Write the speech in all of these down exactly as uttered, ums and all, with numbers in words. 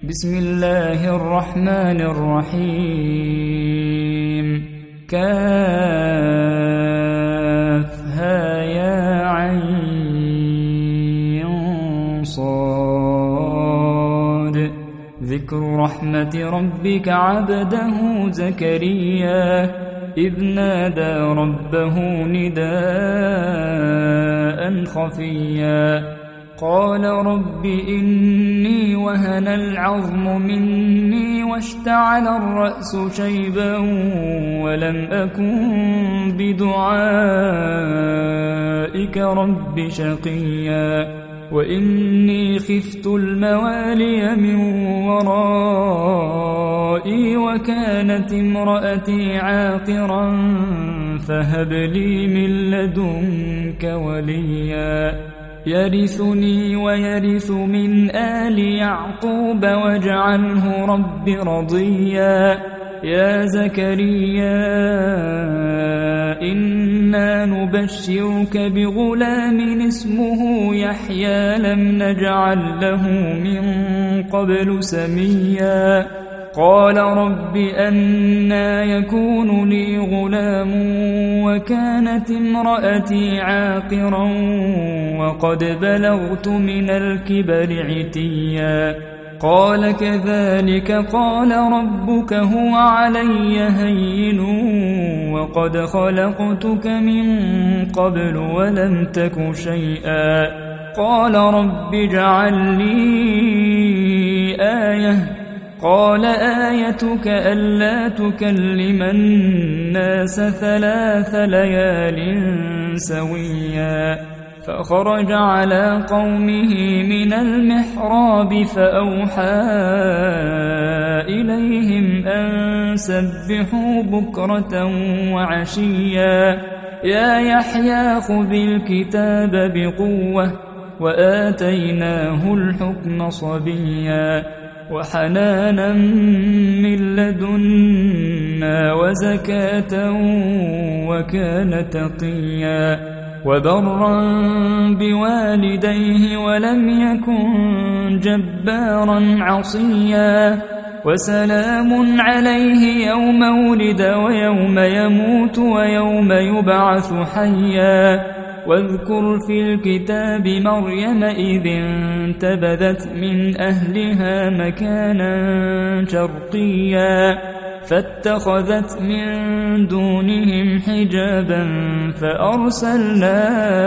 بسم الله الرحمن الرحيم. كافها يا عين صاد. ذكر رحمة ربك عبده زكريا إذ نادى ربه نداء خفيا قال رب إني وهن العظم مني واشتعل الرأس شيبا ولم أكن بدعائك رب شقيا وإني خفت الموالي من ورائي وكانت امرأتي عاقرا فهب لي من لدنك وليا يرثني ويرث من آل يعقوب واجعله رب رضيا. يا زكريا إنا نبشرك بغلام اسمه يحيى لم نجعل له من قبل سميا قال رب أنى يكون لي غلام وكانت امرأتي عاقرا وقد بلغت من الكبر عتيا قال كذلك قال ربك هو علي هين وقد خلقتك من قبل ولم تك شيئا قال رب اجعل لي آية قال آيتك ألا تكلم الناس ثلاث ليال سويا فخرج على قومه من المحراب فأوحى إليهم أن سبحوا بكرة وعشيا يا يحيى خذ الكتاب بقوة وآتيناه الحكم صبيا وحنانا من لدنا وزكاة وكان تقيا وبرا بوالديه ولم يكن جبارا عصيا وسلام عليه يوم ولد ويوم يموت ويوم يبعث حيا واذكر في الكتاب مريم إذ انتبذت من أهلها مكانا شرقيا فاتخذت من دونهم حجابا فأرسلنا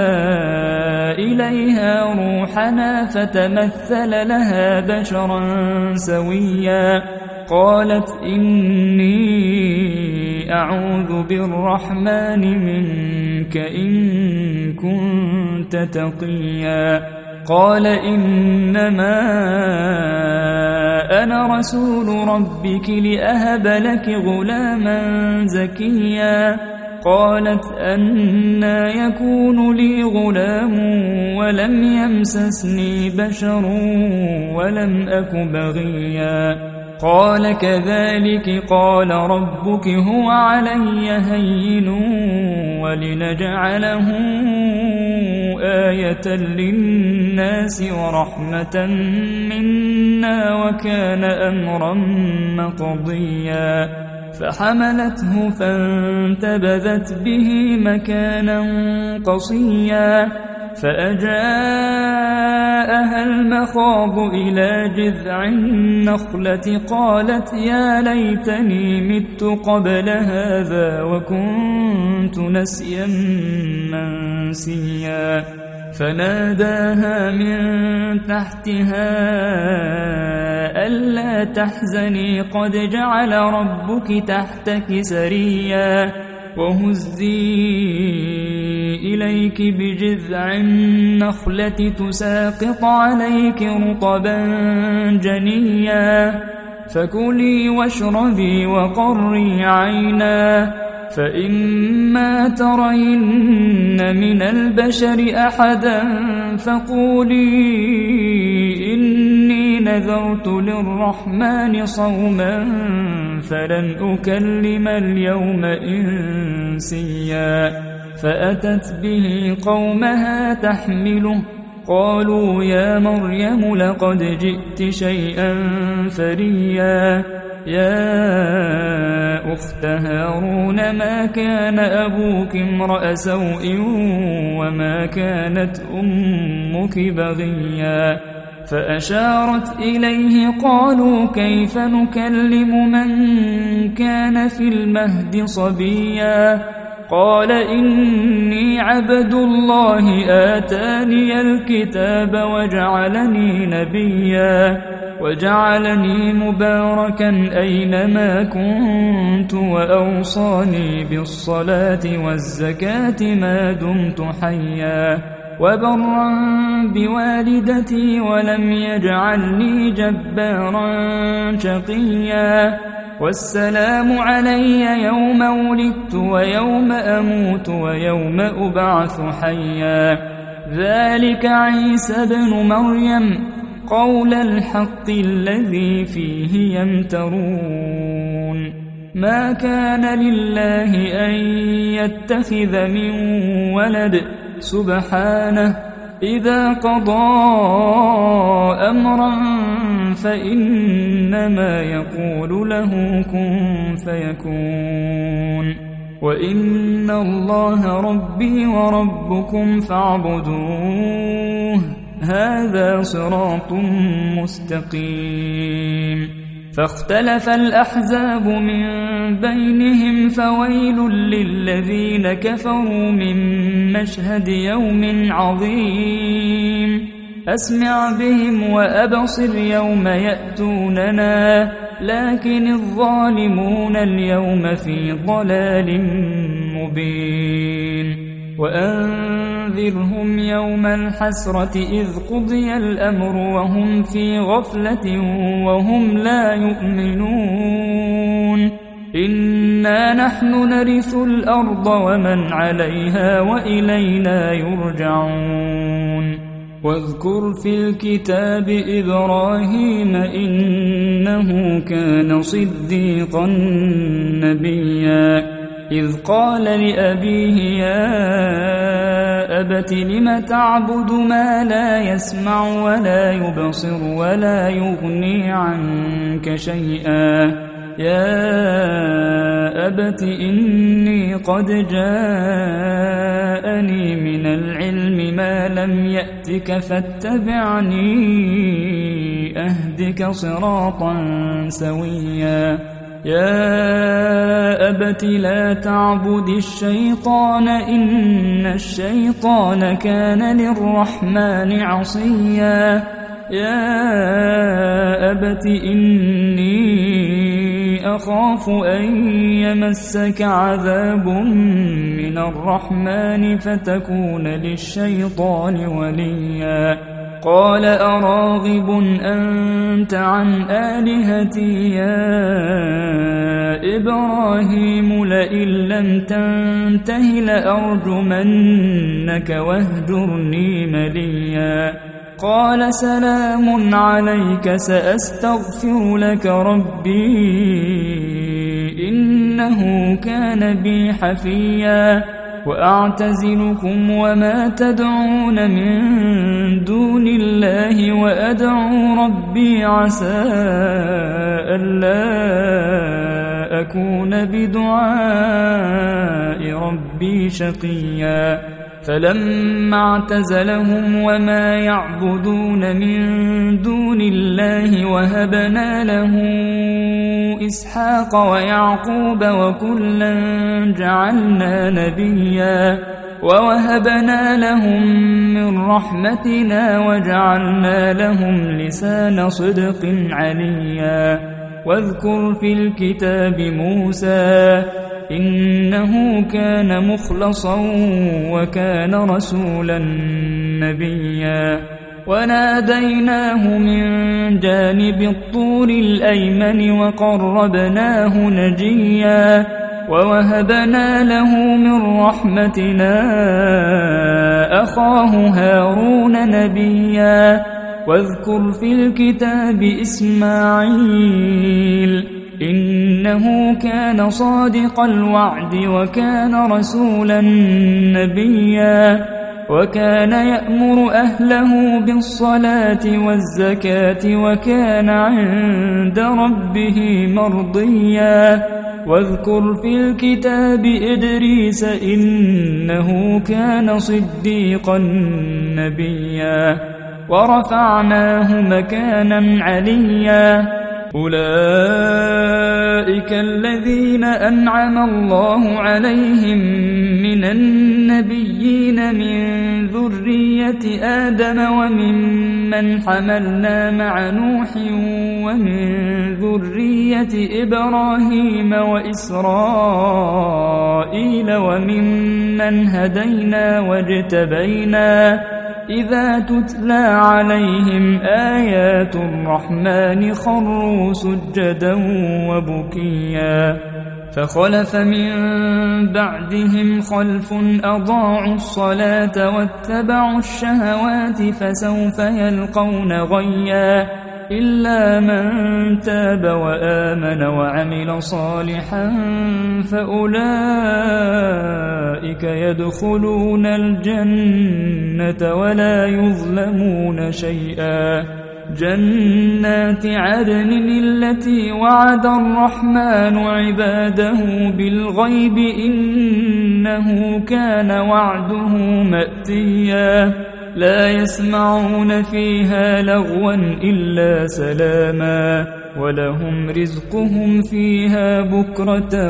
إليها روحنا فتمثل لها بشرا سويا قالت إني أعوذ بالرحمن منك إن كنت تقيا قال إنما أنا رسول ربك لأهب لك غلاما زكيا قالت أنى يكون لي غلام ولم يمسسني بشر ولم أك بغيا قال كذلك قال ربك هو علي هين ولنجعله آية للناس ورحمة منا وكان أمرا مقضيا فحملته فانتبذت به مكانا قصيا فأجاءها المخاض إلى جذع النخلة قالت يا ليتني مت قبل هذا وكنت نسيا منسيا فناداها من تحتها ألا تحزني قد جعل ربك تحتك سريا وهزي إليك بجذع النخلة تساقط عليك رطبا جنيا فكلي واشربي وقري عينا فإما ترين من البشر أحدا فقولي إني نذرت للرحمن صوما فلن أكلم اليوم إنسيا فأتت به قومها تحمله قالوا يا مريم لقد جئت شيئا فريا يا أخت هارون ما كان أبوك امرأ سوء وما كانت أمك بغيا فأشارت إليه قالوا كيف نكلم من كان في المهد صبيا قال إني عبد الله آتاني الكتاب وجعلني نبيا وجعلني مباركا أينما كنت وأوصاني بالصلاة والزكاة ما دمت حيا وبرا بوالدتي ولم يجعلني جبارا شقيا والسلام علي يوم ولدت ويوم أموت ويوم أبعث حيا ذلك عيسى بن مريم قول الحق الذي فيه يمترون ما كان لله أن يتخذ من ولد سبحانه إذا قضى أمرا فإنما يقول له كن فيكون وإن الله ربي وربكم فاعبدوه هذا صراط مستقيم فاختلف الأحزاب من بينهم فويل للذين كفروا من مشهد يوم عظيم أسمع بهم وأبصر يوم يأتوننا لكن الظالمون اليوم في ضلال مبين وأنذرهم يوم الحسرة إذ قضي الأمر وهم في غفلة وهم لا يؤمنون إنا نحن نرث الأرض ومن عليها وإلينا يرجعون واذكر في الكتاب إبراهيم إنه كان صديقا نبيا إذ قال لأبيه يا أبت لم تعبد ما لا يسمع ولا يبصر ولا يغني عنك شيئا يا أبت إني قد جاءني من العلم ما لم يأتك فاتبعني أهدك صراطا سويا يا أبت لا تعبد الشيطان إن الشيطان كان للرحمن عصيا يا أبت إني أخاف أن يمسك عذاب من الرحمن فتكون للشيطان وليا قال أراغب أنت عن آلهتي يا إبراهيم لئن لم تنته لأرجمنك واهجرني مليا قال سلام عليك سأستغفر لك ربي إنه كان بي حفيا وأعتزلكم وما تدعون من دون الله وأدعو ربي عسى ألا أكون بدعاء ربي شقيا فلما اعتزلهم وما يعبدون من دون الله وهبنا له إسحاق ويعقوب وكلا جعلنا نبيا ووهبنا لهم من رحمتنا وجعلنا لهم لسان صدق عليا واذكر في الكتاب موسى إنه كان مخلصا وكان رسولا نبيا وناديناه من جانب الطور الأيمن وقربناه نجيا ووهبنا له من رحمتنا أخاه هارون نبيا واذكر في الكتاب إسماعيل إنه كان صادق الوعد وكان رسولا نبيا وكان يأمر أهله بالصلاة والزكاة وكان عند ربه مرضيا واذكر في الكتاب إدريس إنه كان صديقا نبيا ورفعناه مكانا عليا أولئك الذين أنعم الله عليهم من النبيين من ذرية آدم وممن حملنا مع نوح ومن ذرية إبراهيم وإسرائيل وممن هدينا واجتبينا إذا تتلى عليهم آيات الرحمن خروا سجدا وبكيا فخلف من بعدهم خلف أضاعوا الصلاة واتبعوا الشهوات فسوف يلقون غيا إلا من تاب وآمن وعمل صالحا فأولئك يدخلون الجنة ولا يظلمون شيئا جنات عدن التي وعد الرحمن عباده بالغيب إنه كان وعده مأتيا لا يسمعون فيها لغوا إلا سلاما ولهم رزقهم فيها بكرة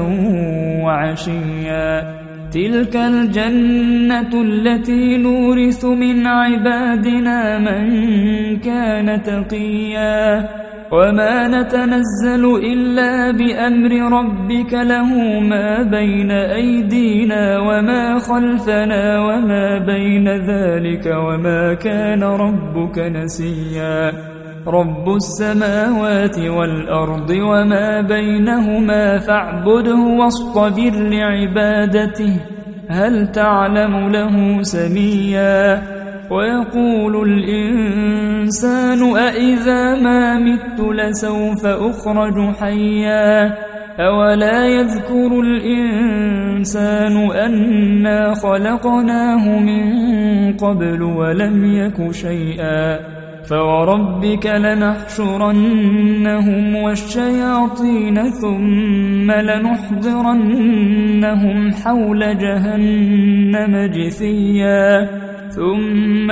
وعشيا تلك الجنة التي نورث من عبادنا من كان تقيا وما نتنزل إلا بأمر ربك له ما بين أيدينا وما خلفنا وما بين ذلك وما كان ربك نسيا رب السماوات والأرض وما بينهما فاعبده واصطبر لعبادته هل تعلم له سميا ويقول الإنسان أإذا ما مت لسوف أخرج حيا أولا يذكر الإنسان أنا خلقناه من قبل ولم يك شيئا فوربك لنحشرنهم والشياطين ثم لنحضرنهم حول جهنم جثيا ثم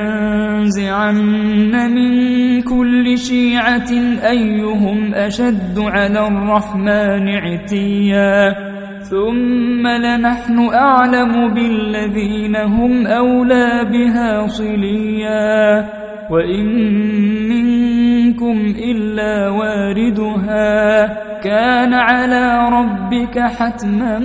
لننزعن من كل شيعة أيهم أشد على الرحمن عتيا ثم لنحن أعلم بالذين هم أولى بها صليا وإن منكم إلا واردها كان على ربك حتما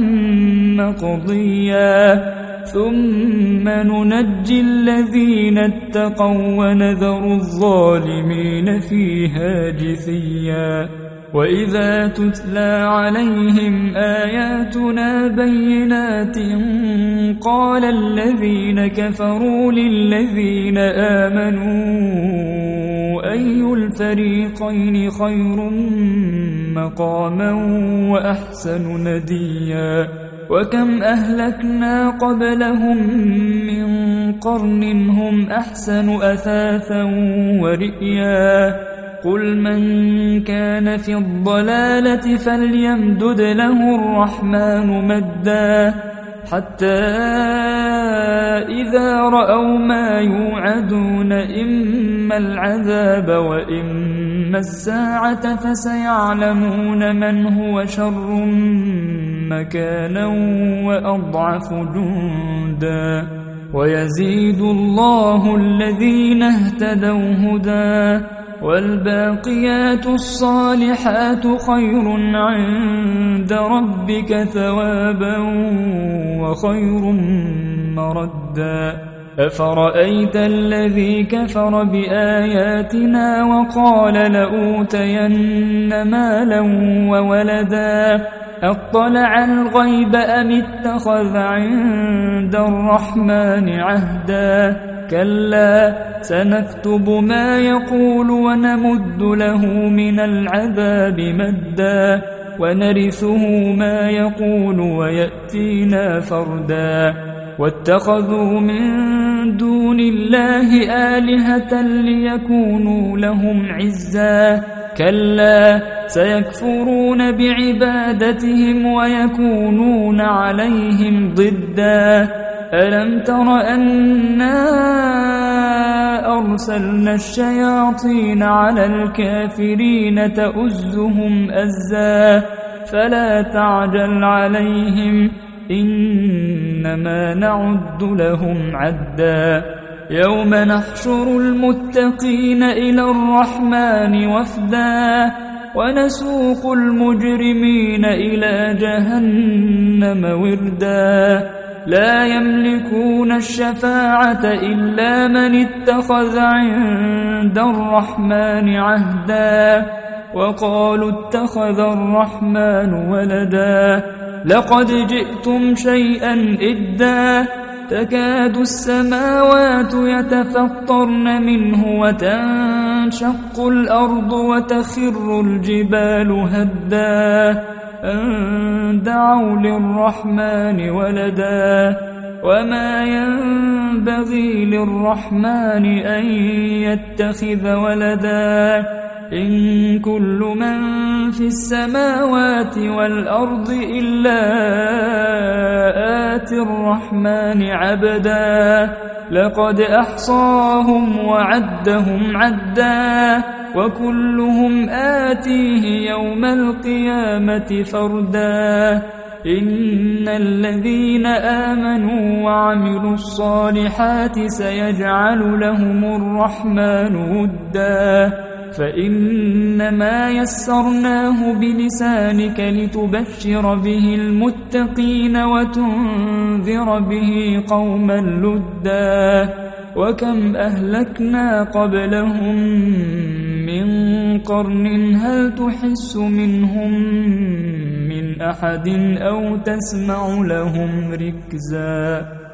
مقضيا ثم ننجي الذين اتقوا ونذر الظالمين فيها جثيا وإذا تتلى عليهم آياتنا بينات قال الذين كفروا للذين آمنوا أي الفريقين خير مقاما وأحسن نديا وكم أهلكنا قبلهم من قرن هم أحسن أثاثا ورئيا قل من كان في الضلالة فليمدد له الرحمن مدا حتى إذا رأوا ما يوعدون إما العذاب وإما الساعة فسيعلمون من هو شر مكانا وأضعف جندا ويزيد الله الذين اهتدوا هدى والباقيات الصالحات خير عند ربك ثوابا وخير مردا أفرأيت الذي كفر بآياتنا وقال لأوتين مالا وولدا أطلع الغيب أم اتخذ عند الرحمن عهدا كلا سنكتب ما يقول ونمد له من العذاب مدا ونرثه ما يقول ويأتينا فردا واتخذوا من دون الله آلهة ليكونوا لهم عزا كلا سيكفرون بعبادتهم ويكونون عليهم ضدا ألم تر أنا أرسلنا الشياطين على الكافرين تؤزهم أزا فلا تعجل عليهم إنما نعد لهم عدا يوم نحشر المتقين إلى الرحمن وفدا ونسوق المجرمين إلى جهنم وردا لا يملكون الشفاعة إلا من اتخذ عند الرحمن عهدا وقالوا اتخذ الرحمن ولدا لقد جئتم شيئا إدا تكاد السماوات يتفطرن منه وتنشق الأرض وتخر الجبال هدا أن دعوا للرحمن ولدا وما ينبغي للرحمن أن يتخذ ولدا إن كل من في السماوات والأرض إلا آتي الرحمن عبدا لقد أحصاهم وعدهم عدا وكلهم آتيه يوم القيامة فردا إن الذين آمنوا وعملوا الصالحات سيجعل لهم الرحمن ودا فإنما يسرناه بلسانك لتبشر به المتقين وتنذر به قوما لدا وكم أهلكنا قبلهم من قرن هل تحس منهم من أحد أو تسمع لهم ركزا.